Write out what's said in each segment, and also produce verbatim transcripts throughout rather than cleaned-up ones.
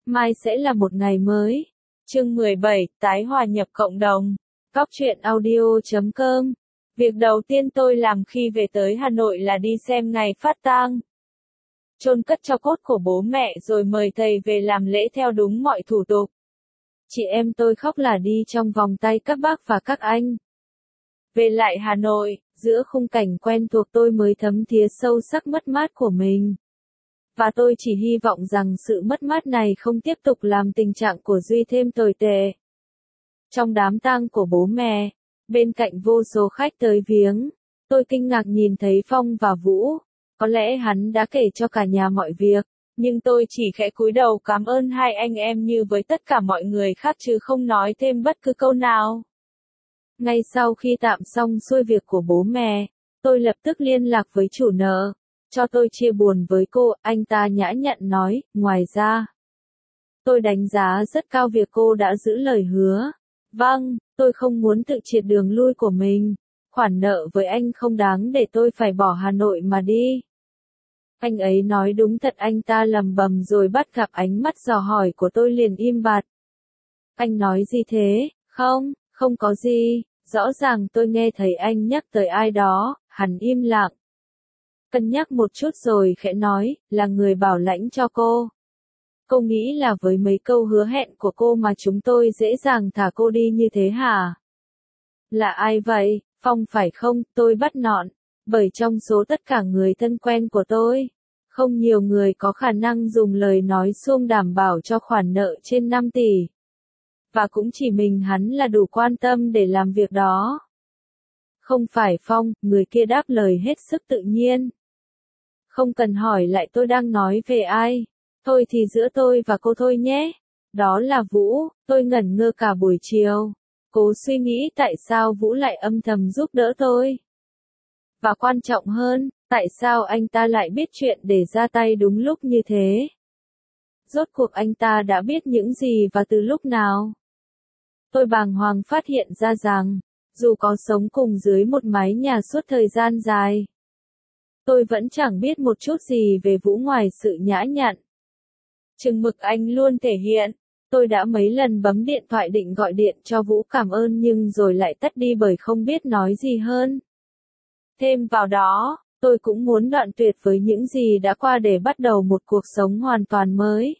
mai sẽ là một ngày mới. Chương mười bảy, tái hòa nhập cộng đồng. Cóc truyện audio chấm com. Việc đầu tiên tôi làm khi về tới Hà Nội là đi xem ngày phát tang, chôn cất tro cốt của bố mẹ rồi mời thầy về làm lễ theo đúng mọi thủ tục. Chị em tôi khóc là đi trong vòng tay các bác và các anh. Về lại Hà Nội, giữa khung cảnh quen thuộc tôi mới thấm thía sâu sắc mất mát của mình. Và tôi chỉ hy vọng rằng sự mất mát này không tiếp tục làm tình trạng của Duy thêm tồi tệ. Trong đám tang của bố mẹ, bên cạnh vô số khách tới viếng, tôi kinh ngạc nhìn thấy Phong và Vũ. Có lẽ hắn đã kể cho cả nhà mọi việc, nhưng tôi chỉ khẽ cúi đầu cảm ơn hai anh em như với tất cả mọi người khác chứ không nói thêm bất cứ câu nào. Ngay sau khi tạm xong xuôi việc của bố mẹ, tôi lập tức liên lạc với chủ nợ, cho tôi chia buồn với cô. Anh ta nhã nhặn nói, ngoài ra, tôi đánh giá rất cao việc cô đã giữ lời hứa. Vâng, tôi không muốn tự triệt đường lui của mình. Khoản nợ với anh không đáng để tôi phải bỏ Hà Nội mà đi. Anh ấy nói đúng thật, anh ta lầm bầm rồi bắt gặp ánh mắt dò hỏi của tôi liền im bặt. Anh nói gì thế? Không, không có gì, rõ ràng tôi nghe thấy anh nhắc tới ai đó. Hắn im lặng, cân nhắc một chút rồi khẽ nói, là người bảo lãnh cho cô. Cô nghĩ là với mấy câu hứa hẹn của cô mà chúng tôi dễ dàng thả cô đi như thế hả? Là ai vậy? Phong phải không? Tôi bắt nọn, bởi trong số tất cả người thân quen của tôi, không nhiều người có khả năng dùng lời nói suông đảm bảo cho khoản nợ trên năm tỷ. Và cũng chỉ mình hắn là đủ quan tâm để làm việc đó. Không phải Phong, người kia đáp lời hết sức tự nhiên. Không cần hỏi lại tôi đang nói về ai. Thôi thì giữa tôi và cô thôi nhé. Đó là Vũ. Tôi ngẩn ngơ cả buổi chiều, cố suy nghĩ tại sao Vũ lại âm thầm giúp đỡ tôi. Và quan trọng hơn, tại sao anh ta lại biết chuyện để ra tay đúng lúc như thế? Rốt cuộc anh ta đã biết những gì và từ lúc nào? Tôi bàng hoàng phát hiện ra rằng, dù có sống cùng dưới một mái nhà suốt thời gian dài, tôi vẫn chẳng biết một chút gì về Vũ ngoài sự nhã nhặn chừng mực anh luôn thể hiện. Tôi đã mấy lần bấm điện thoại định gọi điện cho Vũ cảm ơn nhưng rồi lại tắt đi bởi không biết nói gì hơn. Thêm vào đó, tôi cũng muốn đoạn tuyệt với những gì đã qua để bắt đầu một cuộc sống hoàn toàn mới.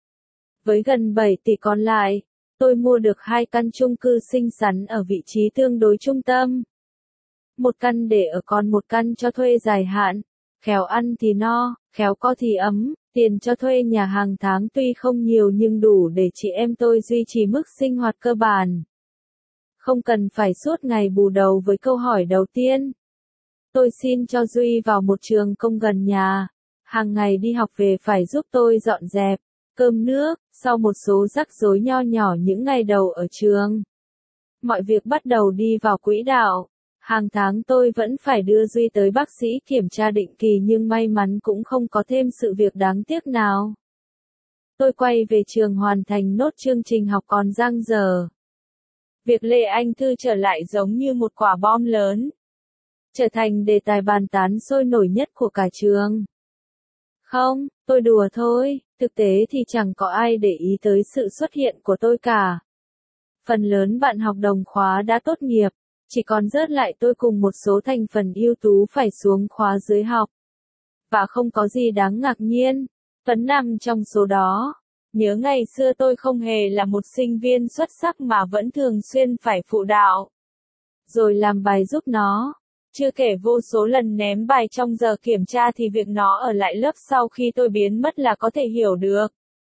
Với gần bảy tỷ còn lại, tôi mua được hai căn chung cư xinh xắn ở vị trí tương đối trung tâm. Một căn để ở còn một căn cho thuê dài hạn, khéo ăn thì no, khéo co thì ấm. Tiền cho thuê nhà hàng tháng tuy không nhiều nhưng đủ để chị em tôi duy trì mức sinh hoạt cơ bản. Không cần phải suốt ngày bù đầu với câu hỏi đầu tiên. Tôi xin cho Duy vào một trường công gần nhà. Hàng ngày đi học về phải giúp tôi dọn dẹp, cơm nước, sau một số rắc rối nho nhỏ những ngày đầu ở trường. Mọi việc bắt đầu đi vào quỹ đạo. Hàng tháng tôi vẫn phải đưa Duy tới bác sĩ kiểm tra định kỳ nhưng may mắn cũng không có thêm sự việc đáng tiếc nào. Tôi quay về trường hoàn thành nốt chương trình học còn dang dở. Việc Lê Anh Thư trở lại giống như một quả bom lớn, trở thành đề tài bàn tán sôi nổi nhất của cả trường. Không, tôi đùa thôi, thực tế thì chẳng có ai để ý tới sự xuất hiện của tôi cả. Phần lớn bạn học đồng khóa đã tốt nghiệp. Chỉ còn rớt lại tôi cùng một số thành phần ưu tú phải xuống khóa dưới học. Và không có gì đáng ngạc nhiên, Tuấn nằm trong số đó. Nhớ ngày xưa tôi không hề là một sinh viên xuất sắc mà vẫn thường xuyên phải phụ đạo, rồi làm bài giúp nó. Chưa kể vô số lần ném bài trong giờ kiểm tra thì việc nó ở lại lớp sau khi tôi biến mất là có thể hiểu được.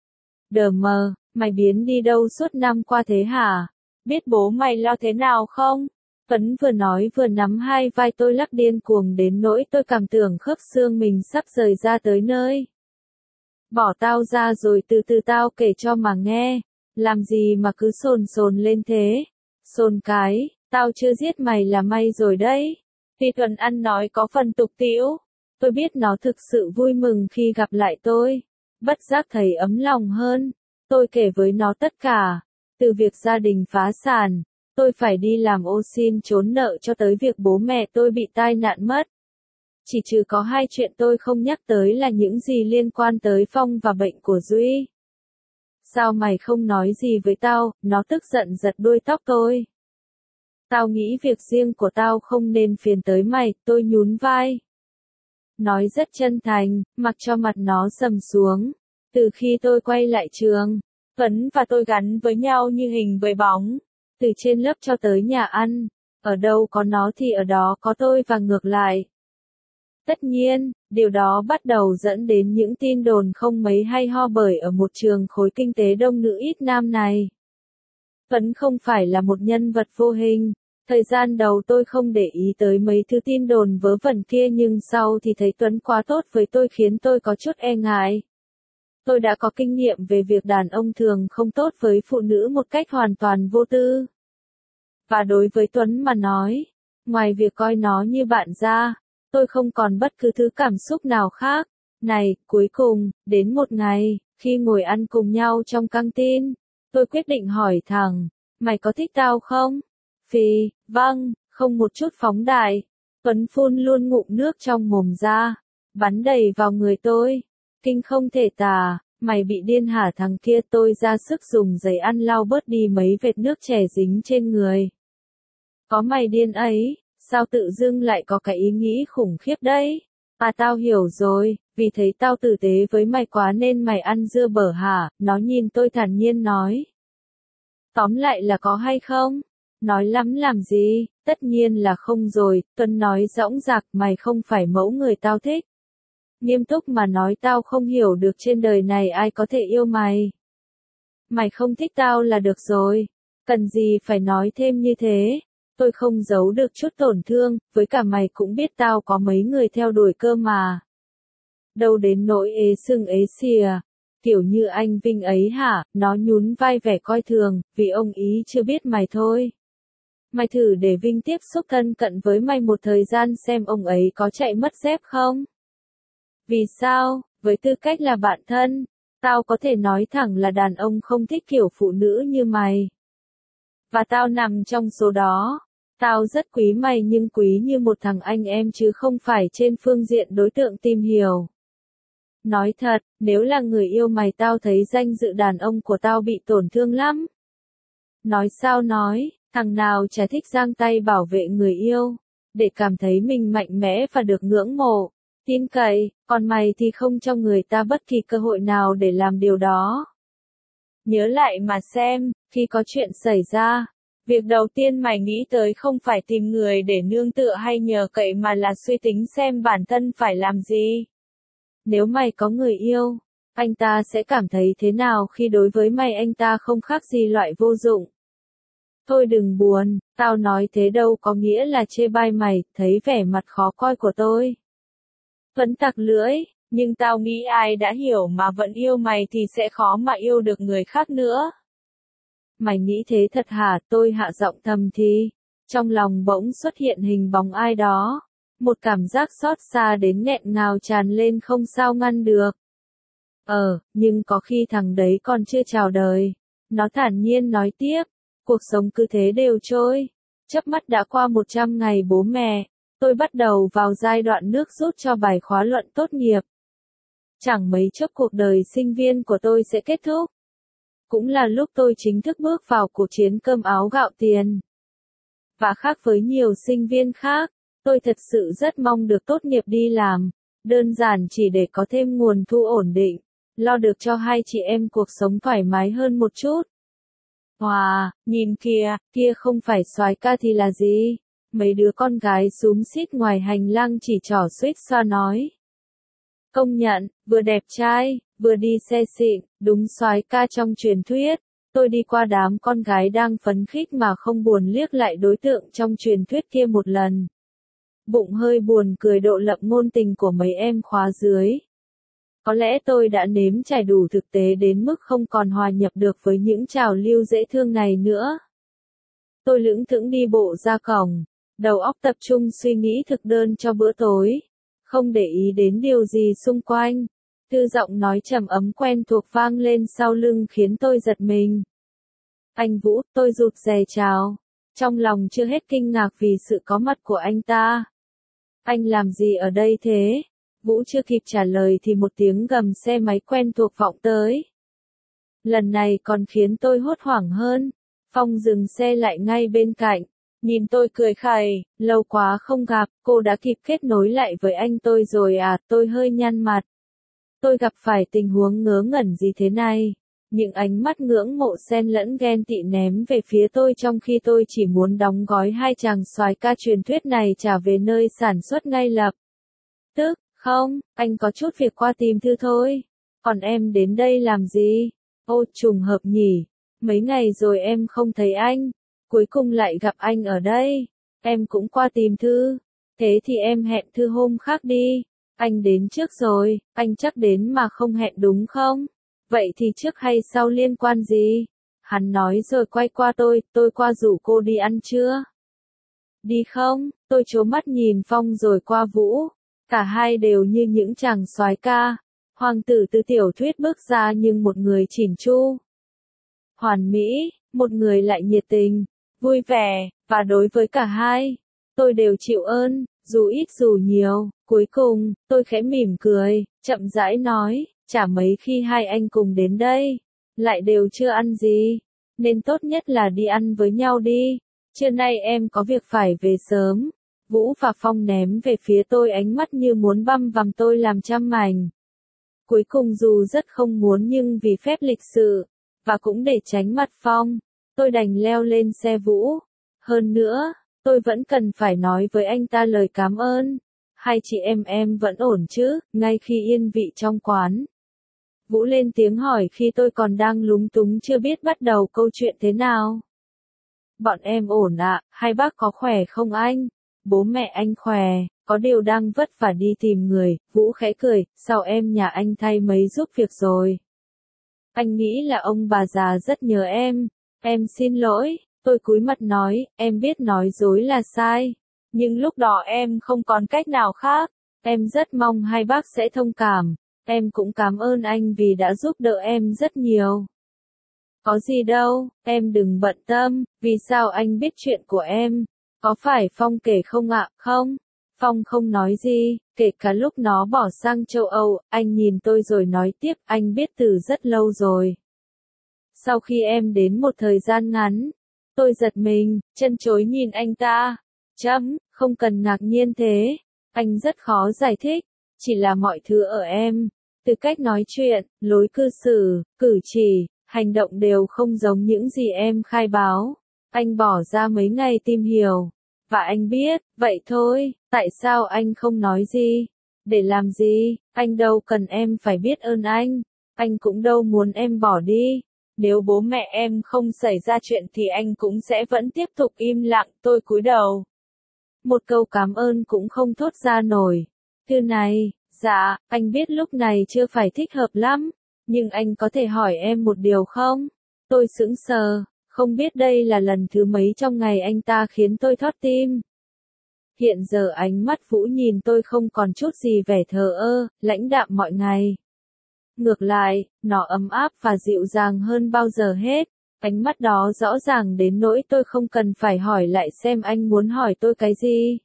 Đờ mờ, mày biến đi đâu suốt năm qua thế hả? Biết bố mày lo thế nào không? Tuấn vừa nói vừa nắm hai vai tôi lắc điên cuồng đến nỗi tôi cảm tưởng khớp xương mình sắp rời ra tới nơi. Bỏ tao ra rồi từ từ tao kể cho mà nghe. Làm gì mà cứ sồn sồn lên thế? Sồn cái, tao chưa giết mày là may rồi đấy. Tuy Tuấn ăn nói có phần tục tĩu, tôi biết nó thực sự vui mừng khi gặp lại tôi. Bất giác thấy ấm lòng hơn. Tôi kể với nó tất cả, từ việc gia đình phá sản, tôi phải đi làm ô xin trốn nợ cho tới việc bố mẹ tôi bị tai nạn mất. Chỉ trừ có hai chuyện tôi không nhắc tới là những gì liên quan tới Phong và bệnh của Duy. Sao mày không nói gì với tao, nó tức giận giật đuôi tóc tôi. Tao nghĩ việc riêng của tao không nên phiền tới mày, tôi nhún vai. Nói rất chân thành, mặc cho mặt nó sầm xuống. Từ khi tôi quay lại trường, Tuấn và tôi gắn với nhau như hình với bóng. Từ trên lớp cho tới nhà ăn, ở đâu có nó thì ở đó có tôi và ngược lại. Tất nhiên, điều đó bắt đầu dẫn đến những tin đồn không mấy hay ho bởi ở một trường khối kinh tế đông nữ ít nam này. Tuấn không phải là một nhân vật vô hình. Thời gian đầu tôi không để ý tới mấy thứ tin đồn vớ vẩn kia nhưng sau thì thấy Tuấn quá tốt với tôi khiến tôi có chút e ngại. Tôi đã có kinh nghiệm về việc đàn ông thường không tốt với phụ nữ một cách hoàn toàn vô tư. Và đối với Tuấn mà nói, ngoài việc coi nó như bạn ra, tôi không còn bất cứ thứ cảm xúc nào khác. Này, cuối cùng, đến một ngày, khi ngồi ăn cùng nhau trong căng tin, tôi quyết định hỏi thẳng, mày có thích tao không? Phì, vâng, không một chút phóng đại. Tuấn phun luôn ngụm nước trong mồm ra, bắn đầy vào người tôi. Kinh không thể tả, mày bị điên hả thằng kia, tôi ra sức dùng giấy ăn lau bớt đi mấy vệt nước chè dính trên người. Có mày điên ấy, sao tự dưng lại có cái ý nghĩ khủng khiếp đấy? À tao hiểu rồi, vì thấy tao tử tế với mày quá nên mày ăn dưa bở hả? Nó nhìn tôi thản nhiên nói. Tóm lại là có hay không? Nói lắm làm gì, tất nhiên là không rồi, Tuấn nói dõng dạc, mày không phải mẫu người tao thích. Nghiêm túc mà nói tao không hiểu được trên đời này ai có thể yêu mày. Mày không thích tao là được rồi, cần gì phải nói thêm như thế. Tôi không giấu được chút tổn thương, với cả mày cũng biết tao có mấy người theo đuổi cơ mà. Đâu đến nỗi ế sưng ế xìa, kiểu như anh Vinh ấy hả, nó nhún vai vẻ coi thường, vì ông ý chưa biết mày thôi. Mày thử để Vinh tiếp xúc thân cận với mày một thời gian xem ông ấy có chạy mất dép không? Vì sao, với tư cách là bạn thân, tao có thể nói thẳng là đàn ông không thích kiểu phụ nữ như mày. Và tao nằm trong số đó. Tao rất quý mày nhưng quý như một thằng anh em chứ không phải trên phương diện đối tượng tìm hiểu. Nói thật, nếu là người yêu mày tao thấy danh dự đàn ông của tao bị tổn thương lắm. Nói sao nói, thằng nào chả thích giang tay bảo vệ người yêu, để cảm thấy mình mạnh mẽ và được ngưỡng mộ, tin cậy, còn mày thì không cho người ta bất kỳ cơ hội nào để làm điều đó. Nhớ lại mà xem, khi có chuyện xảy ra, việc đầu tiên mày nghĩ tới không phải tìm người để nương tựa hay nhờ cậy mà là suy tính xem bản thân phải làm gì. Nếu mày có người yêu, anh ta sẽ cảm thấy thế nào khi đối với mày anh ta không khác gì loại vô dụng. Thôi đừng buồn, tao nói thế đâu có nghĩa là chê bai mày, thấy vẻ mặt khó coi của tôi. Vẫn tặc lưỡi, nhưng tao nghĩ ai đã hiểu mà vẫn yêu mày thì sẽ khó mà yêu được người khác nữa. Mày nghĩ thế thật hả? Tôi hạ giọng thầm thì. Trong lòng bỗng xuất hiện hình bóng ai đó. Một cảm giác xót xa đến nghẹn ngào tràn lên không sao ngăn được. Ờ, nhưng có khi thằng đấy còn chưa chào đời. Nó thản nhiên nói tiếp. Cuộc sống cứ thế đều trôi. Chớp mắt đã qua một trăm ngày bố mẹ. Tôi bắt đầu vào giai đoạn nước rút cho bài khóa luận tốt nghiệp. Chẳng mấy chốc cuộc đời sinh viên của tôi sẽ kết thúc. Cũng là lúc tôi chính thức bước vào cuộc chiến cơm áo gạo tiền. Và khác với nhiều sinh viên khác, tôi thật sự rất mong được tốt nghiệp đi làm, đơn giản chỉ để có thêm nguồn thu ổn định, lo được cho hai chị em cuộc sống thoải mái hơn một chút. Wow, nhìn kìa, kia không phải soái ca thì là gì? Mấy đứa con gái xúm xít ngoài hành lang chỉ trỏ xuýt xoa nói. Công nhận, vừa đẹp trai, vừa đi xe xịn, đúng soái ca trong truyền thuyết. Tôi đi qua đám con gái đang phấn khích mà không buồn liếc lại đối tượng trong truyền thuyết kia một lần. Bụng hơi buồn cười độ lậm ngôn tình của mấy em khóa dưới. Có lẽ tôi đã nếm trải đủ thực tế đến mức không còn hòa nhập được với những trào lưu dễ thương này nữa. Tôi lững thững đi bộ ra cổng, đầu óc tập trung suy nghĩ thực đơn cho bữa tối, không để ý đến điều gì xung quanh. Tư giọng nói trầm ấm quen thuộc vang lên sau lưng khiến tôi giật mình. Anh Vũ, tôi rụt rè chào, trong lòng chưa hết kinh ngạc vì sự có mặt của anh ta. Anh làm gì ở đây thế? Vũ chưa kịp trả lời thì một tiếng gầm xe máy quen thuộc vọng tới. Lần này còn khiến tôi hốt hoảng hơn. Phong dừng xe lại ngay bên cạnh, nhìn tôi cười khẩy, lâu quá không gặp, cô đã kịp kết nối lại với anh tôi rồi à, tôi hơi nhăn mặt. Tôi gặp phải tình huống ngớ ngẩn gì thế này? Những ánh mắt ngưỡng mộ xen lẫn ghen tị ném về phía tôi trong khi tôi chỉ muốn đóng gói hai chàng soái ca truyền thuyết này trả về nơi sản xuất ngay lập tức. Không, anh có chút việc qua tìm Thư thôi. Còn em đến đây làm gì? Ô, trùng hợp nhỉ. Mấy ngày rồi em không thấy anh. Cuối cùng lại gặp anh ở đây. Em cũng qua tìm Thư. Thế thì em hẹn Thư hôm khác đi. Anh đến trước rồi, anh chắc đến mà không hẹn đúng không? Vậy thì trước hay sau liên quan gì? Hắn nói rồi quay qua tôi, tôi qua rủ cô đi ăn trưa. Đi không? Tôi trố mắt nhìn Phong rồi qua Vũ. Cả hai đều như những chàng soái ca. Hoàng tử từ tiểu thuyết bước ra nhưng một người chỉn chu. Hoàn mỹ, một người lại nhiệt tình, vui vẻ, và đối với cả hai, tôi đều chịu ơn, dù ít dù nhiều. Cuối cùng, tôi khẽ mỉm cười, chậm rãi nói, chả mấy khi hai anh cùng đến đây, lại đều chưa ăn gì, nên tốt nhất là đi ăn với nhau đi. Trưa nay em có việc phải về sớm. Vũ và Phong ném về phía tôi ánh mắt như muốn băm vằm tôi làm trăm mảnh. Cuối cùng dù rất không muốn nhưng vì phép lịch sự, và cũng để tránh mặt Phong, tôi đành leo lên xe Vũ. Hơn nữa, tôi vẫn cần phải nói với anh ta lời cảm ơn. Hai chị em em vẫn ổn chứ? Ngay khi yên vị trong quán, Vũ lên tiếng hỏi khi tôi còn đang lúng túng chưa biết bắt đầu câu chuyện thế nào. Bọn em ổn ạ, hai bác có khỏe không anh? Bố mẹ anh khỏe, có điều đang vất vả đi tìm người. Vũ khẽ cười, sao em nhà anh thay mấy giúp việc rồi? Anh nghĩ là ông bà già rất nhớ em. Em xin lỗi, tôi cúi mặt nói, em biết nói dối là sai. Nhưng lúc đó em không còn cách nào khác. Em rất mong hai bác sẽ thông cảm. Em cũng cảm ơn anh vì đã giúp đỡ em rất nhiều. Có gì đâu, em đừng bận tâm, vì sao anh biết chuyện của em? Có phải Phong kể không ạ? Không. Phong không nói gì, kể cả lúc nó bỏ sang châu Âu, anh nhìn tôi rồi nói tiếp, anh biết từ rất lâu rồi. Sau khi em đến một thời gian ngắn, tôi giật mình, chân chối nhìn anh ta. Chấm, không cần ngạc nhiên thế. Anh rất khó giải thích, chỉ là mọi thứ ở em, từ cách nói chuyện, lối cư xử, cử chỉ, hành động đều không giống những gì em khai báo. Anh bỏ ra mấy ngày tìm hiểu, và anh biết, vậy thôi, tại sao anh không nói gì? Để làm gì? Anh đâu cần em phải biết ơn anh. Anh cũng đâu muốn em bỏ đi. Nếu bố mẹ em không xảy ra chuyện thì anh cũng sẽ vẫn tiếp tục im lặng. Tôi cúi đầu. Một câu cảm ơn cũng không thốt ra nổi. Thư này, dạ, anh biết lúc này chưa phải thích hợp lắm. Nhưng anh có thể hỏi em một điều không? Tôi sững sờ, không biết đây là lần thứ mấy trong ngày anh ta khiến tôi thót tim. Hiện giờ ánh mắt Vũ nhìn tôi không còn chút gì vẻ thờ ơ, lãnh đạm mọi ngày. Ngược lại, nó ấm áp và dịu dàng hơn bao giờ hết. Ánh mắt đó rõ ràng đến nỗi tôi không cần phải hỏi lại xem anh muốn hỏi tôi cái gì.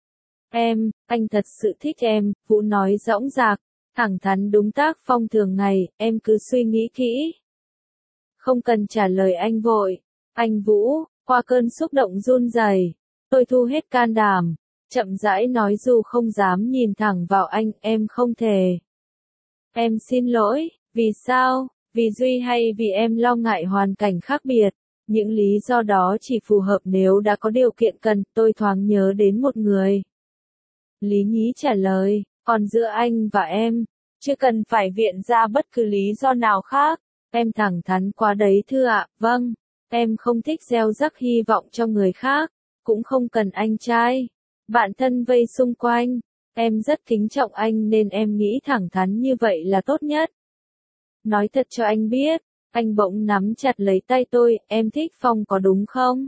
Em, anh thật sự thích em, Vũ nói dõng dạc, thẳng thắn đúng tác phong thường ngày, em cứ suy nghĩ kỹ. Không cần trả lời anh vội. Anh Vũ, qua cơn xúc động run rẩy, tôi thu hết can đảm, chậm rãi nói dù không dám nhìn thẳng vào anh, em không thể. Em xin lỗi, vì sao? Vì Duy hay vì em lo ngại hoàn cảnh khác biệt? Những lý do đó chỉ phù hợp nếu đã có điều kiện cần, tôi thoáng nhớ đến một người. Lý Nhí trả lời, còn giữa anh và em, chưa cần phải viện ra bất cứ lý do nào khác. Em thẳng thắn quá đấy thưa ạ, vâng. Em không thích gieo rắc hy vọng cho người khác, cũng không cần anh trai, bạn thân vây xung quanh. Em rất kính trọng anh nên em nghĩ thẳng thắn như vậy là tốt nhất. Nói thật cho anh biết, anh bỗng nắm chặt lấy tay tôi, em thích Phong có đúng không?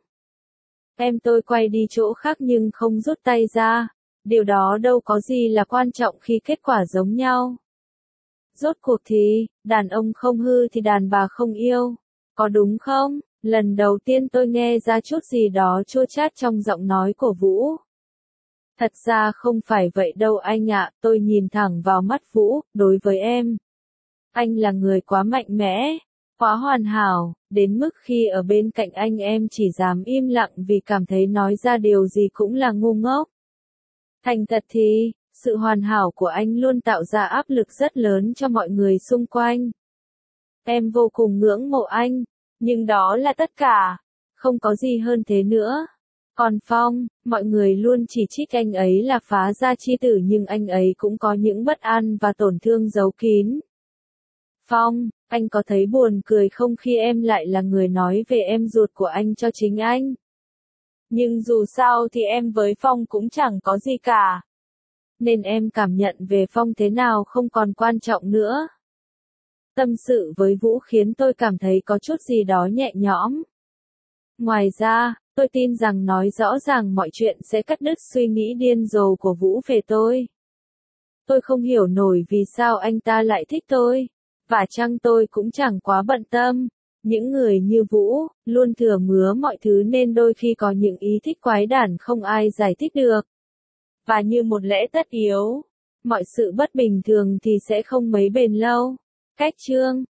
Em tôi quay đi chỗ khác nhưng không rút tay ra. Điều đó đâu có gì là quan trọng khi kết quả giống nhau. Rốt cuộc thì, đàn ông không hư thì đàn bà không yêu. Có đúng không? Lần đầu tiên tôi nghe ra chút gì đó chua chát trong giọng nói của Vũ. Thật ra không phải vậy đâu anh ạ, tôi nhìn thẳng vào mắt Vũ, đối với em. Anh là người quá mạnh mẽ. Quá hoàn hảo, đến mức khi ở bên cạnh anh em chỉ dám im lặng vì cảm thấy nói ra điều gì cũng là ngu ngốc. Thành thật thì, sự hoàn hảo của anh luôn tạo ra áp lực rất lớn cho mọi người xung quanh. Em vô cùng ngưỡng mộ anh, nhưng đó là tất cả, không có gì hơn thế nữa. Còn Phong, mọi người luôn chỉ trích anh ấy là phá gia chi tử nhưng anh ấy cũng có những bất an và tổn thương giấu kín. Phong, anh có thấy buồn cười không khi em lại là người nói về em ruột của anh cho chính anh? Nhưng dù sao thì em với Phong cũng chẳng có gì cả. Nên em cảm nhận về Phong thế nào không còn quan trọng nữa. Tâm sự với Vũ khiến tôi cảm thấy có chút gì đó nhẹ nhõm. Ngoài ra, tôi tin rằng nói rõ ràng mọi chuyện sẽ cắt đứt suy nghĩ điên rồ của Vũ về tôi. Tôi không hiểu nổi vì sao anh ta lại thích tôi. Và chăng tôi cũng chẳng quá bận tâm. Những người như Vũ, luôn thừa mứa mọi thứ nên đôi khi có những ý thích quái đản không ai giải thích được. Và như một lẽ tất yếu, mọi sự bất bình thường thì sẽ không mấy bền lâu. Cách chương